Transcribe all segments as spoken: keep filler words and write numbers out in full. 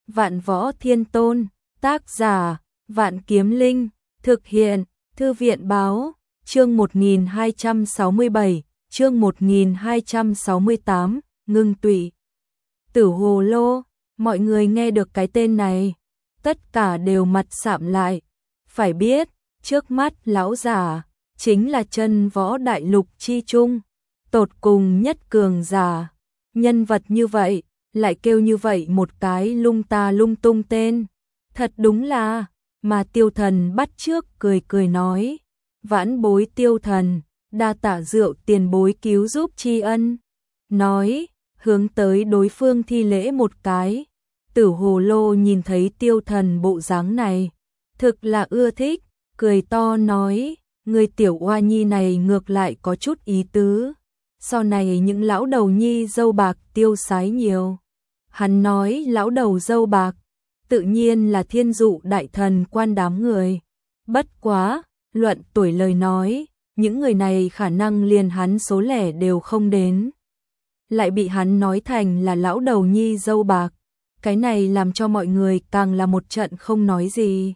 Vạn Võ Thiên Tôn, tác giả, Vạn Kiếm Linh, thực hiện, Thư viện báo, chương một nghìn hai trăm sáu mươi bảy, chương một nghìn hai trăm sáu mươi tám, ngưng tụy. Tử Hồ Lô, mọi người nghe được cái tên này, tất cả đều mặt sạm lại. Phải biết, trước mắt lão giả, chính là chân võ đại lục chi trung, tột cùng nhất cường giả. Nhân vật như vậy, lại kêu như vậy một cái lung ta lung tung tên. Thật đúng là, mà Tiêu Thần bắt trước cười cười nói. Vãn bối Tiêu Thần, đa tạ rượu tiền bối cứu giúp tri ân. Nói, hướng tới đối phương thi lễ một cái. Tử Hồ Lô nhìn thấy Tiêu Thần bộ dáng này, thực là ưa thích, cười to nói, người tiểu oa nhi này ngược lại có chút ý tứ. Sau này những lão đầu nhi dâu bạc tiêu sái nhiều. Hắn nói lão đầu dâu bạc, tự nhiên là thiên dụ đại thần quan đám người. Bất quá, luận tuổi lời nói, những người này khả năng liền hắn số lẻ đều không đến. Lại bị hắn nói thành là lão đầu nhi dâu bạc. Cái này làm cho mọi người càng là một trận không nói gì.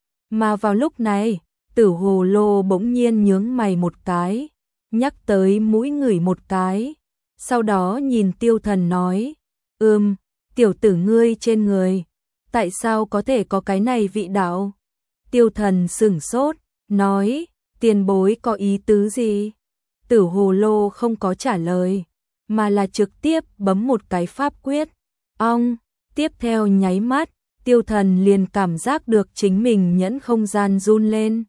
Mà vào lúc này, Tử Hồ Lô bỗng nhiên nhướng mày một cái, nhắc tới mũi ngửi một cái, sau đó nhìn Tiêu Thần nói, ưm, tiểu tử ngươi trên người, tại sao có thể có cái này vị đạo? Tiêu Thần sửng sốt, nói, tiền bối có ý tứ gì? Tử Hồ Lô không có trả lời, mà là trực tiếp bấm một cái pháp quyết, ong, tiếp theo nháy mắt, Tiêu Thần liền cảm giác được chính mình nhẫn không gian run lên.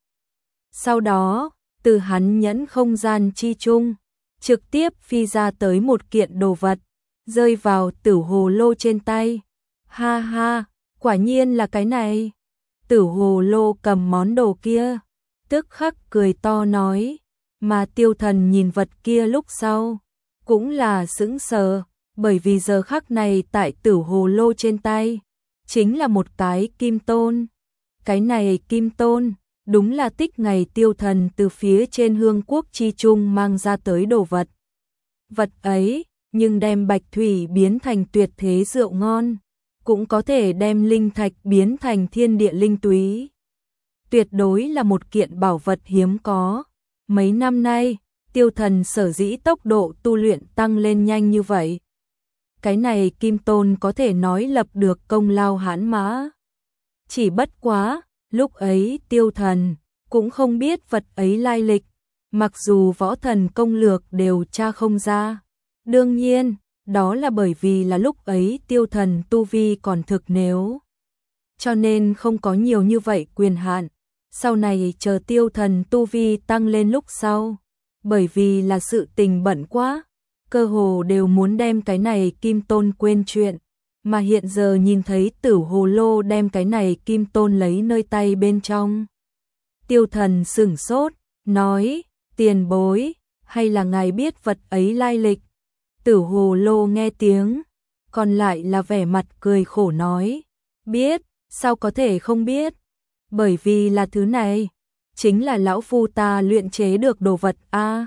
Sau đó, từ hắn nhẫn không gian chi trung, trực tiếp phi ra tới một kiện đồ vật, rơi vào Tử Hồ Lô trên tay. Ha ha, quả nhiên là cái này. Tử Hồ Lô cầm món đồ kia, tức khắc cười to nói, mà Tiêu Thần nhìn vật kia lúc sau, cũng là sững sờ, bởi vì giờ khắc này tại Tử Hồ Lô trên tay, chính là một cái kim tôn. Cái này kim tôn, đúng là tích ngày Tiêu Thần từ phía trên hương quốc chi trung mang ra tới đồ vật. Vật ấy, nhưng đem bạch thủy biến thành tuyệt thế rượu ngon, cũng có thể đem linh thạch biến thành thiên địa linh túy. Tuyệt đối là một kiện bảo vật hiếm có. Mấy năm nay, Tiêu Thần sở dĩ tốc độ tu luyện tăng lên nhanh như vậy. Cái này kim tôn có thể nói lập được công lao hãn mã. Chỉ bất quá, lúc ấy Tiêu Thần cũng không biết vật ấy lai lịch, mặc dù võ thần công lược đều tra không ra. Đương nhiên, đó là bởi vì là lúc ấy Tiêu Thần tu vi còn thực nếu, cho nên không có nhiều như vậy quyền hạn. Sau này chờ Tiêu Thần tu vi tăng lên lúc sau, bởi vì là sự tình bận quá, cơ hồ đều muốn đem cái này kim tôn quên chuyện. Mà hiện giờ nhìn thấy Tử Hồ Lô đem cái này kim tôn lấy nơi tay bên trong. Tiêu Thần sửng sốt, nói, tiền bối, hay là ngài biết vật ấy lai lịch? Tử Hồ Lô nghe tiếng, còn lại là vẻ mặt cười khổ nói, biết, sao có thể không biết? Bởi vì là thứ này, chính là lão phu ta luyện chế được đồ vật a.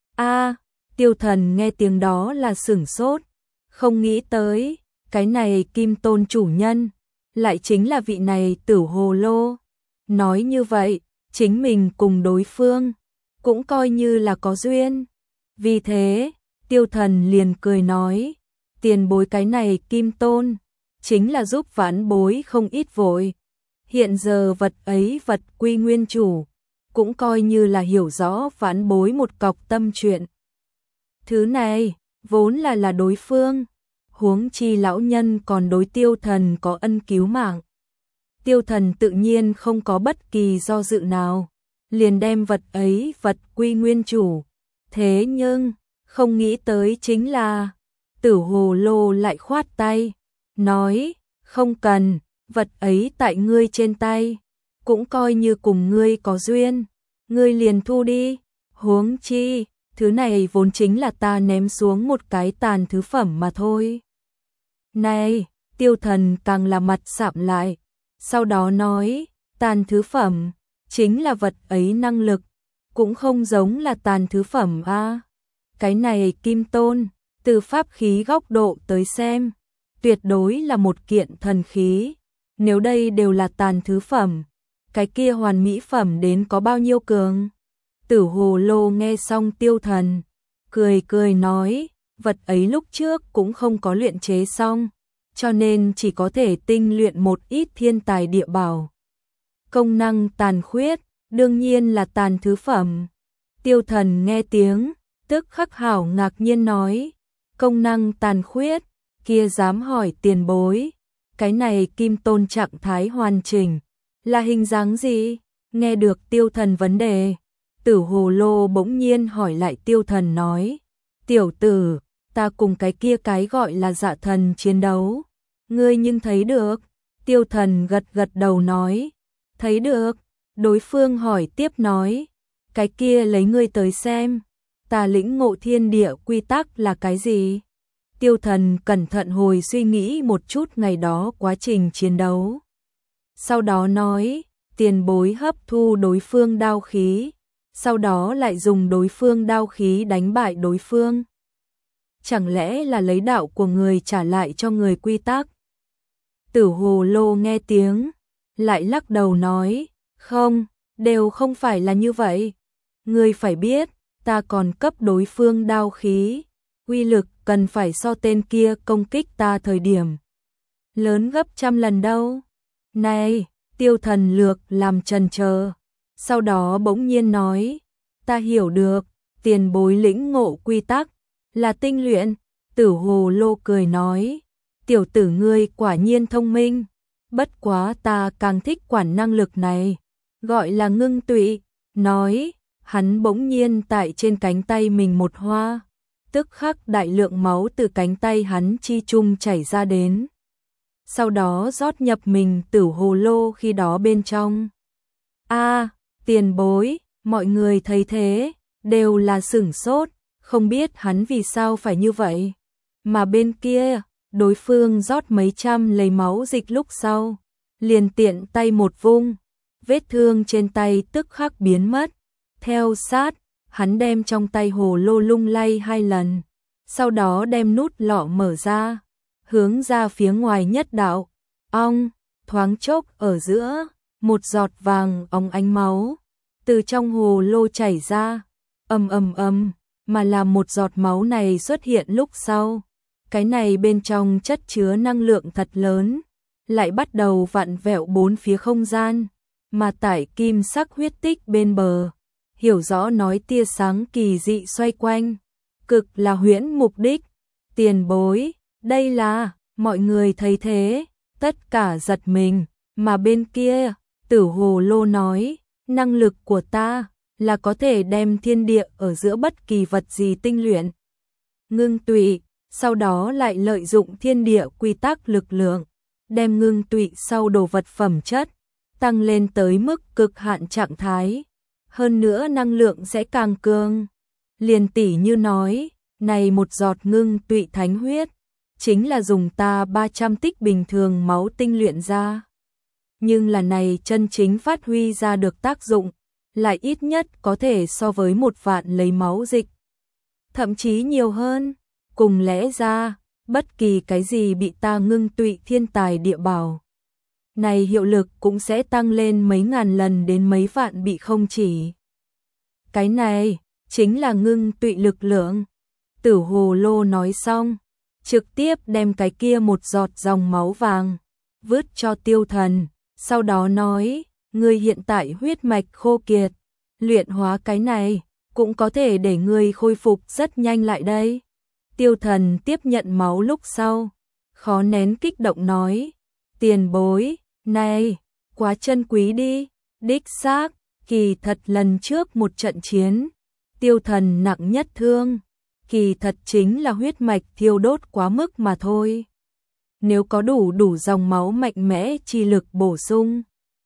A, Tiêu Thần nghe tiếng đó là sửng sốt, không nghĩ tới, cái này kim tôn chủ nhân, lại chính là vị này Tử Hồ Lô. Nói như vậy, chính mình cùng đối phương, cũng coi như là có duyên. Vì thế, Tiêu Thần liền cười nói, tiền bối cái này kim tôn, chính là giúp vãn bối không ít vội. Hiện giờ vật ấy vật quy nguyên chủ, cũng coi như là hiểu rõ vãn bối một cọc tâm chuyện. Thứ này, vốn là là đối phương, huống chi lão nhân còn đối Tiêu Thần có ân cứu mạng. Tiêu Thần tự nhiên không có bất kỳ do dự nào, liền đem vật ấy vật quy nguyên chủ. Thế nhưng, không nghĩ tới chính là, Tử Hồ Lô lại khoát tay, nói, không cần, vật ấy tại ngươi trên tay, cũng coi như cùng ngươi có duyên, ngươi liền thu đi, huống chi, thứ này vốn chính là ta ném xuống một cái tàn thứ phẩm mà thôi. Này, Tiêu Thần càng là mặt sạm lại, sau đó nói, tàn thứ phẩm, chính là vật ấy năng lực, cũng không giống là tàn thứ phẩm a. Cái này kim tôn, từ pháp khí góc độ tới xem, tuyệt đối là một kiện thần khí. Nếu đây đều là tàn thứ phẩm, cái kia hoàn mỹ phẩm đến có bao nhiêu cường? Tử hồ lô nghe xong Tiêu Thần, cười cười nói, vật ấy lúc trước cũng không có luyện chế xong, cho nên chỉ có thể tinh luyện một ít thiên tài địa bảo. Công năng tàn khuyết, đương nhiên là tàn thứ phẩm. Tiêu Thần nghe tiếng, tức khắc hảo ngạc nhiên nói, công năng tàn khuyết, kia dám hỏi tiền bối, cái này kim tôn trạng thái hoàn chỉnh, là hình dáng gì? Nghe được Tiêu Thần vấn đề, Tử hồ lô bỗng nhiên hỏi lại Tiêu Thần nói, tiểu tử, ta cùng cái kia cái gọi là dạ thần chiến đấu, ngươi nhưng thấy được? Tiêu Thần gật gật đầu nói, thấy được. Đối phương hỏi tiếp nói, cái kia lấy ngươi tới xem, ta lĩnh ngộ thiên địa quy tắc là cái gì? Tiêu Thần cẩn thận hồi suy nghĩ một chút ngày đó quá trình chiến đấu. Sau đó nói, tiền bối hấp thu đối phương đao khí, sau đó lại dùng đối phương đao khí đánh bại đối phương. Chẳng lẽ là lấy đạo của người trả lại cho người quy tắc? Tử hồ lô nghe tiếng, lại lắc đầu nói, không, đều không phải là như vậy. Ngươi phải biết, ta còn cấp đối phương đao khí, uy lực cần phải so tên kia công kích ta thời điểm lớn gấp trăm lần đâu. Này, Tiêu Thần lược làm chần chờ, sau đó bỗng nhiên nói, ta hiểu được, tiền bối lĩnh ngộ quy tắc là tinh luyện. Tử hồ lô cười nói, tiểu tử ngươi quả nhiên thông minh, bất quá ta càng thích quản năng lực này, gọi là ngưng tụy. Nói, hắn bỗng nhiên tại trên cánh tay mình một hoa, tức khắc đại lượng máu từ cánh tay hắn chi chung chảy ra đến, sau đó rót nhập mình tử hồ lô khi đó bên trong. A, tiền bối, mọi người thấy thế, đều là sửng sốt, không biết hắn vì sao phải như vậy. Mà bên kia, đối phương rót mấy trăm lấy máu dịch lúc sau, liền tiện tay một vung, vết thương trên tay tức khắc biến mất. Theo sát, hắn đem trong tay hồ lô lung lay hai lần, sau đó đem nút lọ mở ra, hướng ra phía ngoài nhất đạo. Ong, thoáng chốc ở giữa, một giọt vàng óng ánh máu từ trong hồ lô chảy ra, ầm ầm ầm, mà là một giọt máu này xuất hiện lúc sau, cái này bên trong chất chứa năng lượng thật lớn, lại bắt đầu vặn vẹo bốn phía không gian, mà tại kim sắc huyết tích bên bờ, hiểu rõ nói tia sáng kỳ dị xoay quanh, cực là huyễn mục đích. Tiền bối, đây là, mọi người thấy thế, tất cả giật mình, mà bên kia, tử hồ lô nói, năng lực của ta là có thể đem thiên địa ở giữa bất kỳ vật gì tinh luyện, ngưng tụy, sau đó lại lợi dụng thiên địa quy tắc lực lượng, đem ngưng tụy sau đồ vật phẩm chất, tăng lên tới mức cực hạn trạng thái. Hơn nữa năng lượng sẽ càng cường. Liền tỷ như nói, này một giọt ngưng tụy thánh huyết, chính là dùng ta ba trăm tích bình thường máu tinh luyện ra. Nhưng là này chân chính phát huy ra được tác dụng, lại ít nhất có thể so với một vạn lấy máu dịch. Thậm chí nhiều hơn, cùng lẽ ra, bất kỳ cái gì bị ta ngưng tụy thiên tài địa bảo, này hiệu lực cũng sẽ tăng lên mấy ngàn lần đến mấy vạn bị không chỉ. Cái này, chính là ngưng tụy lực lượng. Tử hồ lô nói xong, trực tiếp đem cái kia một giọt dòng máu vàng, vứt cho Tiêu Thần, sau đó nói, ngươi hiện tại huyết mạch khô kiệt, luyện hóa cái này, cũng có thể để ngươi khôi phục rất nhanh lại đây. Tiêu Thần tiếp nhận máu lúc sau, khó nén kích động nói, tiền bối, này, quá chân quý đi, đích xác, kỳ thật lần trước một trận chiến, Tiêu Thần nặng nhất thương, kỳ thật chính là huyết mạch thiêu đốt quá mức mà thôi. Nếu có đủ đủ dòng máu mạnh mẽ chi lực bổ sung,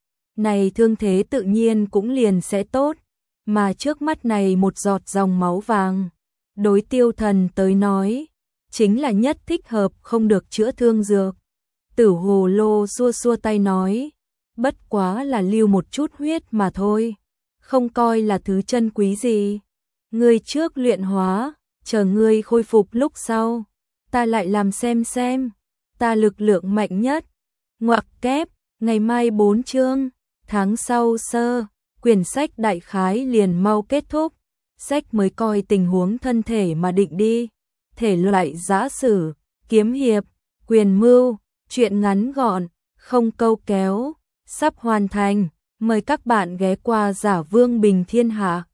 này thương thế tự nhiên cũng liền sẽ tốt, mà trước mắt này một giọt dòng máu vàng, đối Tiêu Thần tới nói, chính là nhất thích hợp không được chữa thương dược. Tử hồ lô xua xua tay nói, bất quá là lưu một chút huyết mà thôi, không coi là thứ chân quý gì. Ngươi trước luyện hóa, chờ ngươi khôi phục lúc sau, ta lại làm xem xem. ta lực lượng mạnh nhất. Ngoặc kép, ngày mai bốn chương, tháng sau sơ, quyển sách đại khái liền mau kết thúc, sách mới coi tình huống thân thể mà định đi. Thể loại giã sử, kiếm hiệp, quyền mưu, truyện ngắn gọn, không câu kéo, sắp hoàn thành, mời các bạn ghé qua Giả Vương Bình Thiên Hạ.